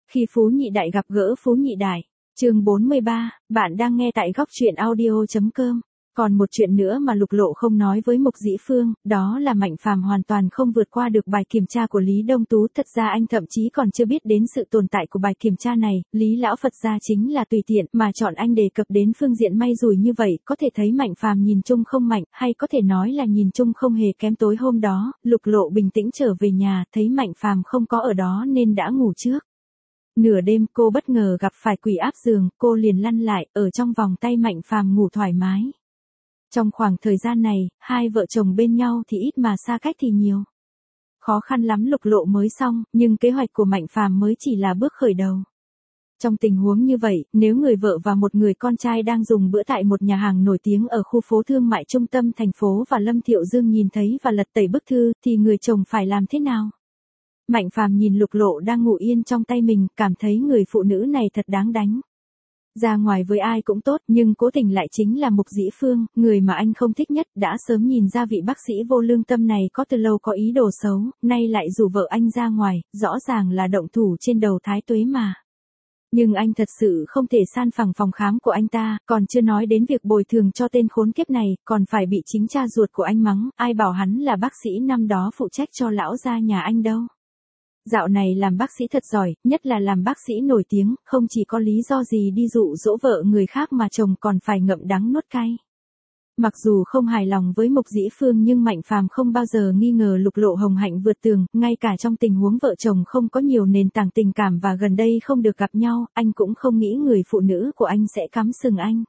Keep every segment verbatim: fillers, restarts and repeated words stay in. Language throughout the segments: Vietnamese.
Khi Phú Nhị Đại gặp gỡ Phú Nhị Đại. Chương bốn mươi ba, bạn đang nghe tại góc truyện audio chấm com. Còn một chuyện nữa mà Lục Lộ không nói với Mục Dĩ Phương, đó là Mạnh Phàm hoàn toàn không vượt qua được bài kiểm tra của Lý Đông Tú. Thật ra anh thậm chí còn chưa biết đến sự tồn tại của bài kiểm tra này, Lý lão Phật gia chính là tùy tiện mà chọn anh đề cập đến phương diện may rủi như vậy, có thể thấy Mạnh Phàm nhìn chung không mạnh, hay có thể nói là nhìn chung không hề kém. Tối hôm đó, Lục Lộ bình tĩnh trở về nhà, thấy Mạnh Phàm không có ở đó nên đã ngủ trước. Nửa đêm cô bất ngờ gặp phải quỷ áp giường, cô liền lăn lại, ở trong vòng tay Mạnh Phàm ngủ thoải mái. Trong khoảng thời gian này, hai vợ chồng bên nhau thì ít mà xa cách thì nhiều. Khó khăn lắm Lục Lộ mới xong, nhưng kế hoạch của Mạnh Phàm mới chỉ là bước khởi đầu. Trong tình huống như vậy, nếu người vợ và một người con trai đang dùng bữa tại một nhà hàng nổi tiếng ở khu phố thương mại trung tâm thành phố và Lâm Thiệu Dương nhìn thấy và lật tẩy bức thư, thì người chồng phải làm thế nào? Mạnh Phàm nhìn Lục Lộ đang ngủ yên trong tay mình, cảm thấy người phụ nữ này thật đáng đánh. Ra ngoài với ai cũng tốt, nhưng cố tình lại chính là Mục Dĩ Phương, người mà anh không thích nhất, đã sớm nhìn ra vị bác sĩ vô lương tâm này có từ lâu có ý đồ xấu, nay lại rủ vợ anh ra ngoài, rõ ràng là động thủ trên đầu Thái Tuế mà. Nhưng anh thật sự không thể san phẳng phòng khám của anh ta, còn chưa nói đến việc bồi thường cho tên khốn kiếp này, còn phải bị chính cha ruột của anh mắng, ai bảo hắn là bác sĩ năm đó phụ trách cho lão gia nhà anh đâu. Dạo này làm bác sĩ thật giỏi, nhất là làm bác sĩ nổi tiếng, không chỉ có lý do gì đi dụ dỗ vợ người khác mà chồng còn phải ngậm đắng nuốt cay. Mặc dù không hài lòng với Mục Dĩ Phương nhưng Mạnh Phàm không bao giờ nghi ngờ Lục Lộ hồng hạnh vượt tường, ngay cả trong tình huống vợ chồng không có nhiều nền tảng tình cảm và gần đây không được gặp nhau, anh cũng không nghĩ người phụ nữ của anh sẽ cắm sừng anh.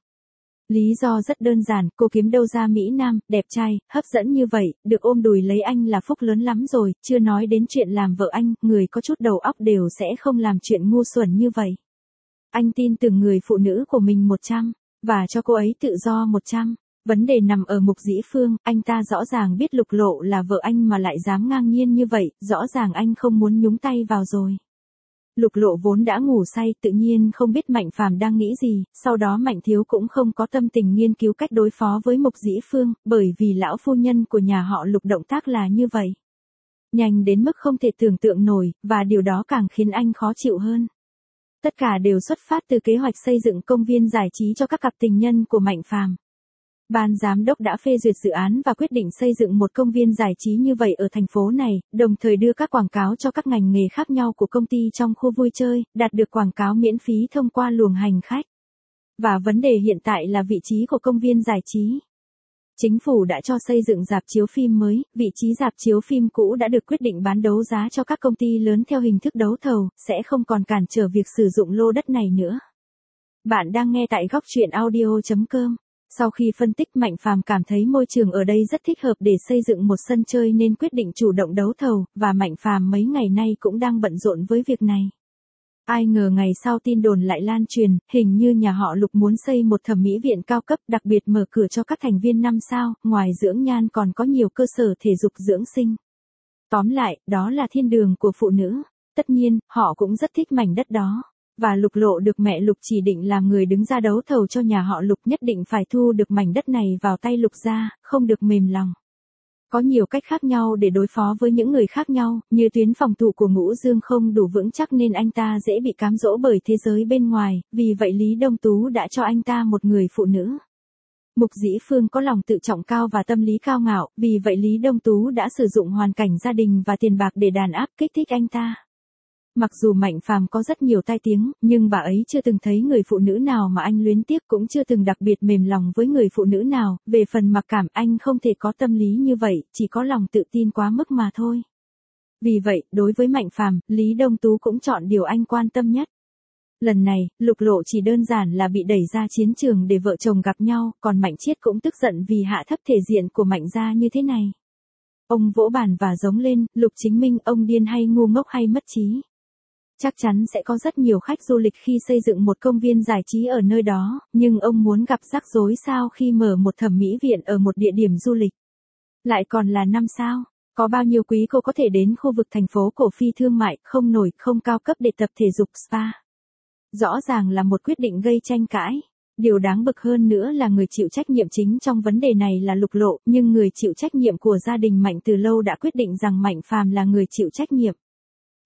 Lý do rất đơn giản, cô kiếm đâu ra Mỹ Nam, đẹp trai, hấp dẫn như vậy, được ôm đùi lấy anh là phúc lớn lắm rồi, chưa nói đến chuyện làm vợ anh, người có chút đầu óc đều sẽ không làm chuyện ngu xuẩn như vậy. Anh tin tưởng người phụ nữ của mình một trăm, và cho cô ấy tự do một trăm. Vấn đề nằm ở Mục Dĩ Phương, anh ta rõ ràng biết Lục Lộ là vợ anh mà lại dám ngang nhiên như vậy, rõ ràng anh không muốn nhúng tay vào rồi. Lục Lộ vốn đã ngủ say, tự nhiên không biết Mạnh Phàm đang nghĩ gì, sau đó Mạnh Thiếu cũng không có tâm tình nghiên cứu cách đối phó với Mục Dĩ Phương, bởi vì lão phu nhân của nhà họ Lục động tác là như vậy. Nhanh đến mức không thể tưởng tượng nổi, và điều đó càng khiến anh khó chịu hơn. Tất cả đều xuất phát từ kế hoạch xây dựng công viên giải trí cho các cặp tình nhân của Mạnh Phàm. Ban giám đốc đã phê duyệt dự án và quyết định xây dựng một công viên giải trí như vậy ở thành phố này, đồng thời đưa các quảng cáo cho các ngành nghề khác nhau của công ty trong khu vui chơi, đạt được quảng cáo miễn phí thông qua luồng hành khách. Và vấn đề hiện tại là vị trí của công viên giải trí. Chính phủ đã cho xây dựng rạp chiếu phim mới, vị trí rạp chiếu phim cũ đã được quyết định bán đấu giá cho các công ty lớn theo hình thức đấu thầu, sẽ không còn cản trở việc sử dụng lô đất này nữa. Bạn đang nghe tại góc truyện audio chấm com. Sau khi phân tích Mạnh Phàm cảm thấy môi trường ở đây rất thích hợp để xây dựng một sân chơi nên quyết định chủ động đấu thầu, và Mạnh Phàm mấy ngày nay cũng đang bận rộn với việc này. Ai ngờ ngày sau tin đồn lại lan truyền, hình như nhà họ Lục muốn xây một thẩm mỹ viện cao cấp đặc biệt mở cửa cho các thành viên năm sao, ngoài dưỡng nhan còn có nhiều cơ sở thể dục dưỡng sinh. Tóm lại, đó là thiên đường của phụ nữ. Tất nhiên, họ cũng rất thích mảnh đất đó. Và Lục Lộ được mẹ Lục chỉ định làm người đứng ra đấu thầu cho nhà họ Lục, nhất định phải thu được mảnh đất này vào tay Lục gia, không được mềm lòng. Có nhiều cách khác nhau để đối phó với những người khác nhau, như tuyến phòng thủ của Ngũ Dương không đủ vững chắc nên anh ta dễ bị cám dỗ bởi thế giới bên ngoài, vì vậy Lý Đông Tú đã cho anh ta một người phụ nữ. Mục Dĩ Phương có lòng tự trọng cao và tâm lý cao ngạo, vì vậy Lý Đông Tú đã sử dụng hoàn cảnh gia đình và tiền bạc để đàn áp kích thích anh ta. Mặc dù Mạnh Phàm có rất nhiều tai tiếng, nhưng bà ấy chưa từng thấy người phụ nữ nào mà anh luyến tiếc, cũng chưa từng đặc biệt mềm lòng với người phụ nữ nào, về phần mặc cảm anh không thể có tâm lý như vậy, chỉ có lòng tự tin quá mức mà thôi. Vì vậy, đối với Mạnh Phàm, Lý Đông Tú cũng chọn điều anh quan tâm nhất. Lần này, Lục Lộ chỉ đơn giản là bị đẩy ra chiến trường để vợ chồng gặp nhau, còn Mạnh Chiết cũng tức giận vì hạ thấp thể diện của Mạnh gia như thế này. Ông vỗ bàn và giống lên, Lục Chính Minh, ông điên hay ngu ngốc hay mất trí? Chắc chắn sẽ có rất nhiều khách du lịch khi xây dựng một công viên giải trí ở nơi đó, nhưng ông muốn gặp rắc rối sao khi mở một thẩm mỹ viện ở một địa điểm du lịch? Lại còn là năm sao? Có bao nhiêu quý cô có thể đến khu vực thành phố cổ phi thương mại, không nổi, không cao cấp để tập thể dục spa? Rõ ràng là một quyết định gây tranh cãi. Điều đáng bực hơn nữa là người chịu trách nhiệm chính trong vấn đề này là Lục Lộ, nhưng người chịu trách nhiệm của gia đình Mạnh từ lâu đã quyết định rằng Mạnh Phàm là người chịu trách nhiệm.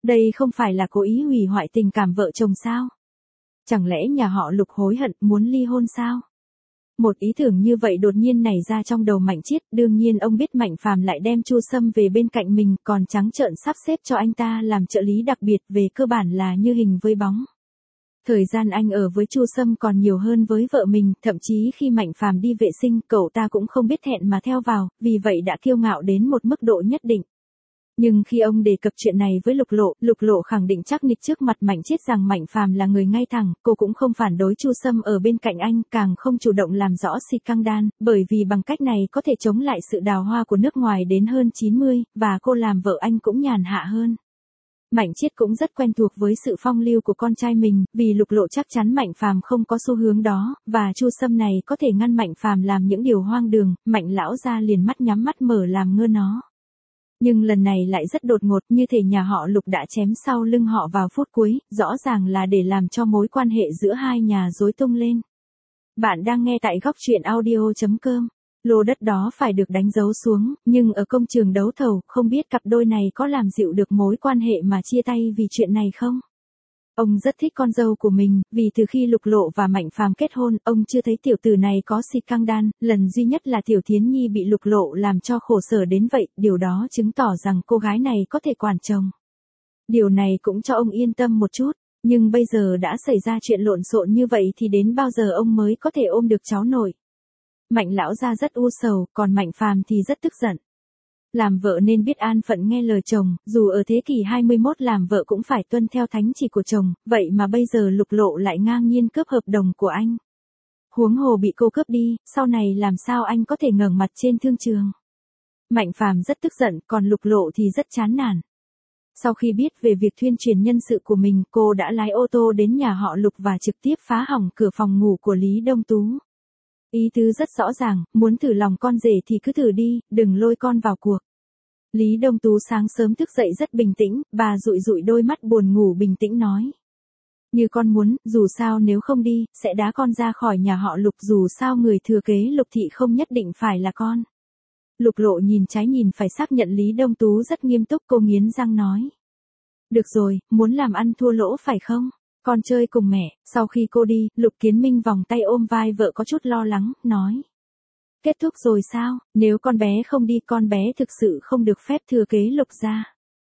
Đây không phải là cố ý hủy hoại tình cảm vợ chồng sao? Chẳng lẽ nhà họ Lục hối hận muốn ly hôn sao? Một ý tưởng như vậy đột nhiên nảy ra trong đầu Mạnh Chiết, đương nhiên ông biết Mạnh Phàm lại đem Chu Sâm về bên cạnh mình, còn trắng trợn sắp xếp cho anh ta làm trợ lý đặc biệt, về cơ bản là như hình với bóng. Thời gian anh ở với Chu Sâm còn nhiều hơn với vợ mình, thậm chí khi Mạnh Phàm đi vệ sinh, cậu ta cũng không biết hẹn mà theo vào, vì vậy đã kiêu ngạo đến một mức độ nhất định. Nhưng khi ông đề cập chuyện này với Lục Lộ, Lục Lộ khẳng định chắc nịch trước mặt Mạnh Chiết rằng Mạnh Phàm là người ngay thẳng, cô cũng không phản đối Chu Sâm ở bên cạnh anh, càng không chủ động làm rõ scandal, bởi vì bằng cách này có thể chống lại sự đào hoa của nước ngoài đến hơn chín mươi, và cô làm vợ anh cũng nhàn hạ hơn. Mạnh Chiết cũng rất quen thuộc với sự phong lưu của con trai mình, vì Lục Lộ chắc chắn Mạnh Phàm không có xu hướng đó, và Chu Sâm này có thể ngăn Mạnh Phàm làm những điều hoang đường, Mạnh lão gia liền mắt nhắm mắt mở làm ngơ nó. Nhưng lần này lại rất đột ngột, như thể nhà họ Lục đã chém sau lưng họ vào phút cuối, rõ ràng là để làm cho mối quan hệ giữa hai nhà rối tung lên. Bạn đang nghe tại góc truyện audio chấm com. Lô đất đó phải được đánh dấu xuống, nhưng ở công trường đấu thầu, không biết cặp đôi này có làm dịu được mối quan hệ mà chia tay vì chuyện này không? Ông rất thích con dâu của mình, vì từ khi Lục Lộ và Mạnh Phàm kết hôn, ông chưa thấy tiểu tử này có scandal, lần duy nhất là Tiểu Thiến Nhi bị Lục Lộ làm cho khổ sở đến vậy, điều đó chứng tỏ rằng cô gái này có thể quản chồng. Điều này cũng cho ông yên tâm một chút, nhưng bây giờ đã xảy ra chuyện lộn xộn như vậy thì đến bao giờ ông mới có thể ôm được cháu nội? Mạnh lão gia rất u sầu, còn Mạnh Phàm thì rất tức giận. Làm vợ nên biết an phận nghe lời chồng, dù ở thế kỷ hai mươi mốt làm vợ cũng phải tuân theo thánh chỉ của chồng, vậy mà bây giờ Lục Lộ lại ngang nhiên cướp hợp đồng của anh. Huống hồ bị cô cướp đi, sau này làm sao anh có thể ngẩng mặt trên thương trường? Mạnh Phàm rất tức giận, còn Lục Lộ thì rất chán nản. Sau khi biết về việc thuyên truyền nhân sự của mình, cô đã lái ô tô đến nhà họ Lục và trực tiếp phá hỏng cửa phòng ngủ của Lý Đông Tú. Ý tứ rất rõ ràng, muốn thử lòng con rể thì cứ thử đi, đừng lôi con vào cuộc. Lý Đông Tú sáng sớm thức dậy rất bình tĩnh, bà dụi dụi đôi mắt buồn ngủ bình tĩnh nói. Như con muốn, dù sao nếu không đi, sẽ đá con ra khỏi nhà họ Lục, dù sao người thừa kế Lục thị không nhất định phải là con. Lục Lộ nhìn trái nhìn phải xác nhận Lý Đông Tú rất nghiêm túc, cô nghiến răng nói. Được rồi, muốn làm ăn thua lỗ phải không? Con chơi cùng mẹ. Sau khi cô đi, Lục Kiến Minh vòng tay ôm vai vợ có chút lo lắng, nói. Kết thúc rồi sao? Nếu con bé không đi, con bé thực sự không được phép thừa kế Lục gia.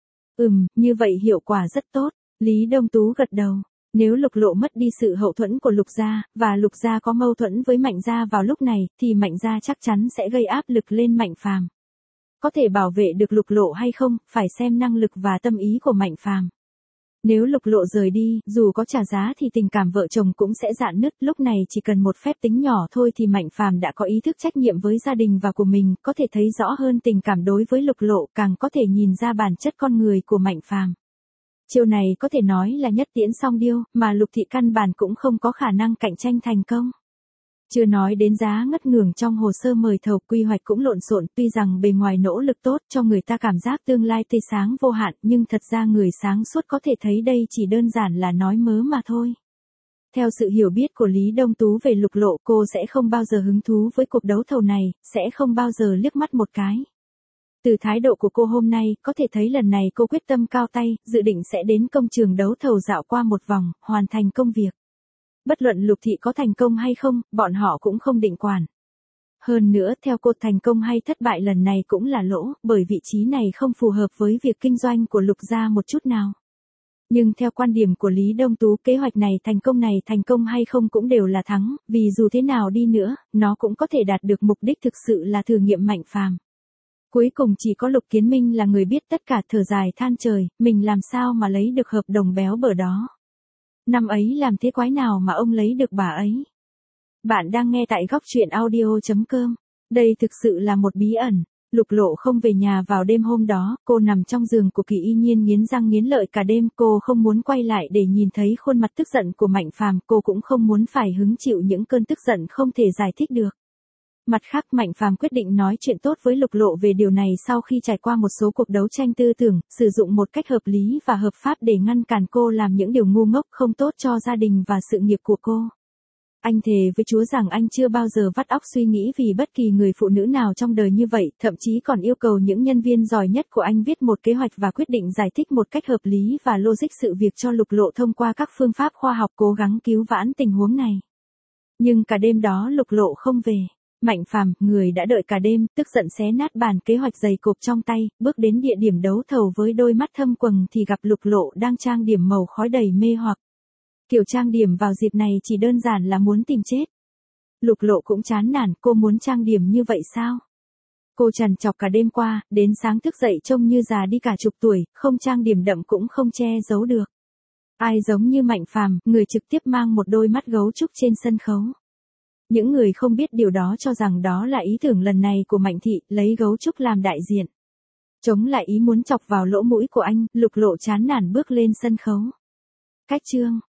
Ừm, như vậy hiệu quả rất tốt. Lý Đông Tú gật đầu. Nếu Lục Lộ mất đi sự hậu thuẫn của Lục gia, và Lục gia có mâu thuẫn với Mạnh gia vào lúc này, thì Mạnh gia chắc chắn sẽ gây áp lực lên Mạnh Phàm. Có thể bảo vệ được Lục Lộ hay không, phải xem năng lực và tâm ý của Mạnh Phàm. Nếu Lục Lộ rời đi, dù có trả giá thì tình cảm vợ chồng cũng sẽ rạn nứt, lúc này chỉ cần một phép tính nhỏ thôi thì Mạnh Phàm đã có ý thức trách nhiệm với gia đình và của mình, có thể thấy rõ hơn tình cảm đối với Lục Lộ, càng có thể nhìn ra bản chất con người của Mạnh Phàm. Chiêu này có thể nói là nhất tiễn song điêu, mà Lục thị căn bản cũng không có khả năng cạnh tranh thành công. Chưa nói đến giá ngất ngưởng trong hồ sơ mời thầu, quy hoạch cũng lộn xộn, tuy rằng bề ngoài nỗ lực tốt cho người ta cảm giác tương lai tươi sáng vô hạn, nhưng thật ra người sáng suốt có thể thấy đây chỉ đơn giản là nói mớ mà thôi. Theo sự hiểu biết của Lý Đông Tú về Lục Lộ, cô sẽ không bao giờ hứng thú với cuộc đấu thầu này, sẽ không bao giờ liếc mắt một cái. Từ thái độ của cô hôm nay, có thể thấy lần này cô quyết tâm cao tay, dự định sẽ đến công trường đấu thầu dạo qua một vòng, hoàn thành công việc. Bất luận Lục thị có thành công hay không, bọn họ cũng không định quản. Hơn nữa, theo cô, thành công hay thất bại lần này cũng là lỗ, bởi vị trí này không phù hợp với việc kinh doanh của Lục gia một chút nào. Nhưng theo quan điểm của Lý Đông Tú, kế hoạch này thành công này thành công hay không cũng đều là thắng, vì dù thế nào đi nữa, nó cũng có thể đạt được mục đích thực sự là thử nghiệm Mạnh Phàm. Cuối cùng chỉ có Lục Kiến Minh là người biết tất cả, thở dài than trời, mình làm sao mà lấy được hợp đồng béo bở đó. Năm ấy làm thế quái nào mà ông lấy được bà ấy. Bạn đang nghe tại góc truyện audio chấm com. Đây thực sự là một bí ẩn. Lục Lộ không về nhà vào đêm hôm đó, cô nằm trong giường của Kỳ Y Nhiên nghiến răng nghiến lợi cả đêm, cô không muốn quay lại để nhìn thấy khuôn mặt tức giận của Mạnh Phàm, cô cũng không muốn phải hứng chịu những cơn tức giận không thể giải thích được. Mặt khác, Mạnh Phàm quyết định nói chuyện tốt với Lục Lộ về điều này sau khi trải qua một số cuộc đấu tranh tư tưởng, sử dụng một cách hợp lý và hợp pháp để ngăn cản cô làm những điều ngu ngốc không tốt cho gia đình và sự nghiệp của cô. Anh thề với Chúa rằng anh chưa bao giờ vắt óc suy nghĩ vì bất kỳ người phụ nữ nào trong đời như vậy, thậm chí còn yêu cầu những nhân viên giỏi nhất của anh viết một kế hoạch và quyết định giải thích một cách hợp lý và logic sự việc cho Lục Lộ thông qua các phương pháp khoa học cố gắng cứu vãn tình huống này. Nhưng cả đêm đó Lục Lộ không về. Mạnh Phàm, người đã đợi cả đêm, tức giận xé nát bản kế hoạch dày cộp trong tay, bước đến địa điểm đấu thầu với đôi mắt thâm quầng thì gặp Lục Lộ đang trang điểm màu khói đầy mê hoặc. Kiểu trang điểm vào dịp này chỉ đơn giản là muốn tìm chết. Lục Lộ cũng chán nản, cô muốn trang điểm như vậy sao? Cô trằn trọc cả đêm qua, đến sáng thức dậy trông như già đi cả chục tuổi, không trang điểm đậm cũng không che giấu được. Ai giống như Mạnh Phàm, người trực tiếp mang một đôi mắt gấu trúc trên sân khấu. Những người không biết điều đó cho rằng đó là ý tưởng lần này của Mạnh Thị, lấy gấu trúc làm đại diện. Chống lại ý muốn chọc vào lỗ mũi của anh, Lục Lộ chán nản bước lên sân khấu. Cách chương